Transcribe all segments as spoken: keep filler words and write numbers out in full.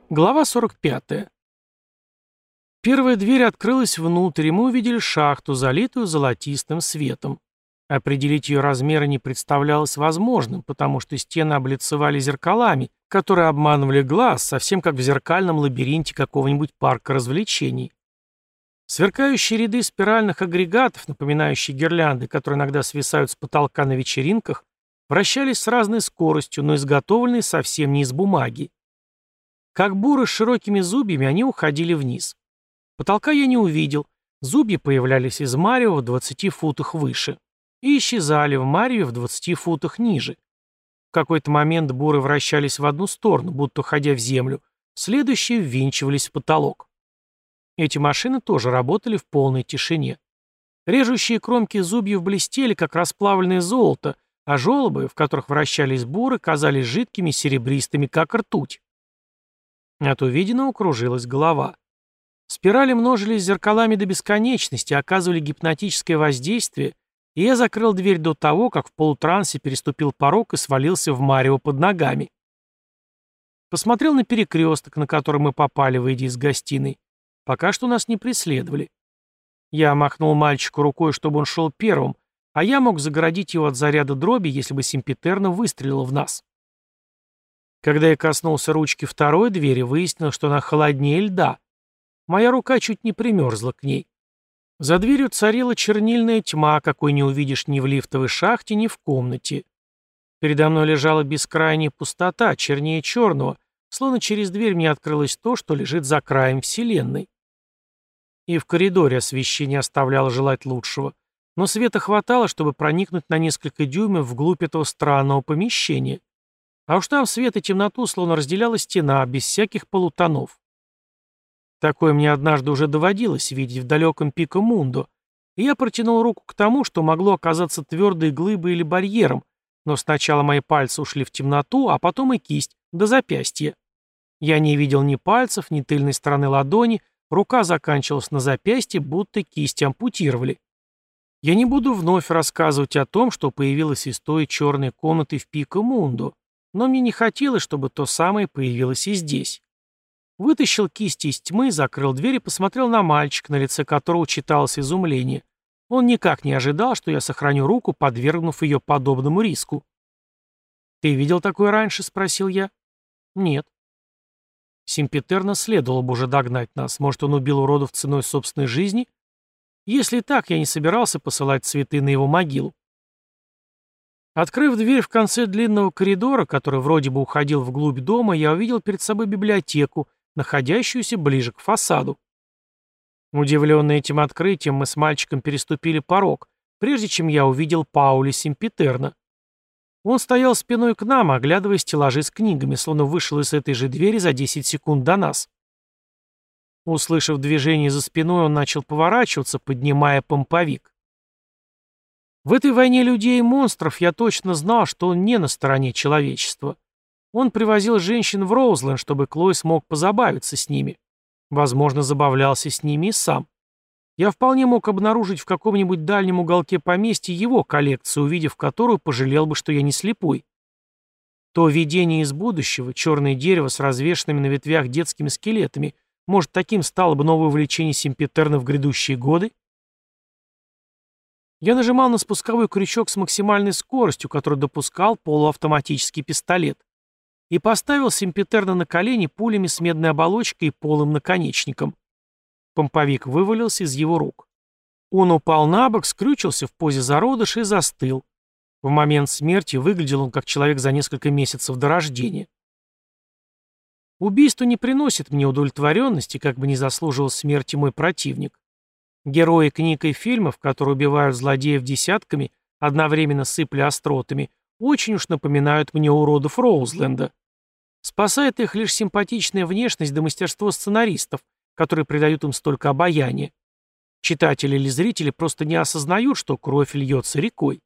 Глава сорок пятая. Первая дверь открылась внутрь, и мы увидели шахту, залитую золотистым светом. Определить ее размеры не представлялось возможным, потому что стены облицевали зеркалами, которые обманывали глаз, совсем как в зеркальном лабиринте какого-нибудь парка развлечений. Сверкающие ряды спиральных агрегатов, напоминающие гирлянды, которые иногда свисают с потолка на вечеринках, вращались с разной скоростью, но изготовленные совсем не из бумаги. Как буры с широкими зубьями, они уходили вниз. Потолка я не увидел. Зубья появлялись из марева в двадцати футах выше и исчезали в мареве в двадцати футах ниже. В какой-то момент буры вращались в одну сторону, будто уходя в землю, следующие ввинчивались в потолок. Эти машины тоже работали в полной тишине. Режущие кромки зубьев блестели, как расплавленное золото, а желобы, в которых вращались буры, казались жидкими серебристыми, как ртуть. От увиденного кружилась голова. Спирали множились зеркалами до бесконечности, оказывали гипнотическое воздействие, и я закрыл дверь до того, как в полутрансе переступил порог и свалился в марево под ногами. Посмотрел на перекресток, на который мы попали, выйдя из гостиной. Пока что нас не преследовали. Я махнул мальчику рукой, чтобы он шел первым, а я мог загородить его от заряда дроби, если бы Симпетерно выстрелил в нас. Когда я коснулся ручки второй двери, выяснилось, что она холоднее льда. Моя рука чуть не примерзла к ней. За дверью царила чернильная тьма, какой не увидишь ни в лифтовой шахте, ни в комнате. Передо мной лежала бескрайняя пустота, чернее черного, словно через дверь мне открылось то, что лежит за краем Вселенной. И в коридоре освещение оставляло желать лучшего, но света хватало, чтобы проникнуть на несколько дюймов вглубь этого странного помещения. А уж там свет и темноту словно разделяла стена, без всяких полутонов. Такое мне однажды уже доводилось видеть в далеком Пико-Мундо, и я протянул руку к тому, что могло оказаться твердой глыбой или барьером, но сначала мои пальцы ушли в темноту, а потом и кисть, до запястья. Я не видел ни пальцев, ни тыльной стороны ладони, рука заканчивалась на запястье, будто кисть ампутировали. Я не буду вновь рассказывать о том, что появилось из той черной комнаты в Пико-Мундо, но мне не хотелось, чтобы то самое появилось и здесь. Вытащил кисти из тьмы, закрыл дверь и посмотрел на мальчика, на лице которого читалось изумление. Он никак не ожидал, что я сохраню руку, подвергнув ее подобному риску. «Ты видел такое раньше?» — спросил я. «Нет». Симпетерно следовало бы уже догнать нас. Может, он убил уродов ценой собственной жизни? Если так, я не собирался посылать цветы на его могилу. Открыв дверь в конце длинного коридора, который вроде бы уходил вглубь дома, я увидел перед собой библиотеку, находящуюся ближе к фасаду. Удивленные этим открытием, мы с мальчиком переступили порог, прежде чем я увидел Паули Симпетерно. Он стоял спиной к нам, оглядывая стеллажи с книгами, словно вышел из этой же двери за десять секунд до нас. Услышав движение за спиной, он начал поворачиваться, поднимая помповик. В этой войне людей и монстров я точно знал, что он не на стороне человечества. Он привозил женщин в Роузленд, чтобы Клой смог позабавиться с ними. Возможно, забавлялся с ними и сам. Я вполне мог обнаружить в каком-нибудь дальнем уголке поместья его коллекцию, увидев которую, пожалел бы, что я не слепой. То видение из будущего, черное дерево с развешанными на ветвях детскими скелетами, может, таким стало бы новое увлечение Симпетерно в грядущие годы? Я нажимал на спусковой крючок с максимальной скоростью, которую допускал полуавтоматический пистолет, и поставил Симпетерно на колени пулями с медной оболочкой и полым наконечником. Помповик вывалился из его рук. Он упал на бок, скрючился в позе зародыша и застыл. В момент смерти выглядел он как человек за несколько месяцев до рождения. Убийство не приносит мне удовлетворенности, как бы не заслуживал смерти мой противник. Герои книг и фильмов, которые убивают злодеев десятками, одновременно сыпля остротами, очень уж напоминают мне уродов Роузленда. Спасает их лишь симпатичная внешность да мастерство сценаристов, которые придают им столько обаяния. Читатели или зрители просто не осознают, что кровь льется рекой.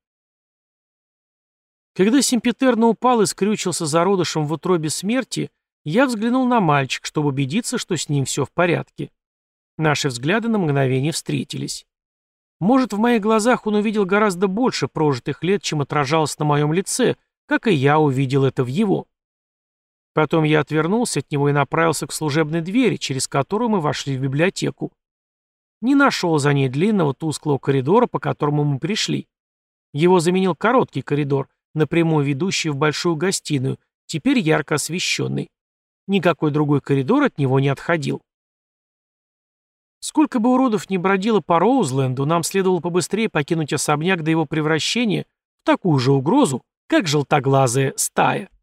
Когда Симпетерно упал и скрючился зародышем в утробе смерти, я взглянул на мальчика, чтобы убедиться, что с ним все в порядке. Наши взгляды на мгновение встретились. Может, в моих глазах он увидел гораздо больше прожитых лет, чем отражалось на моем лице, как и я увидел это в его. Потом я отвернулся от него и направился к служебной двери, через которую мы вошли в библиотеку. Не нашел за ней длинного тусклого коридора, по которому мы пришли. Его заменил короткий коридор, напрямую ведущий в большую гостиную, теперь ярко освещенный. Никакой другой коридор от него не отходил. Сколько бы уродов ни бродило по Роузленду, нам следовало побыстрее покинуть особняк до его превращения в такую же угрозу, как желтоглазая стая.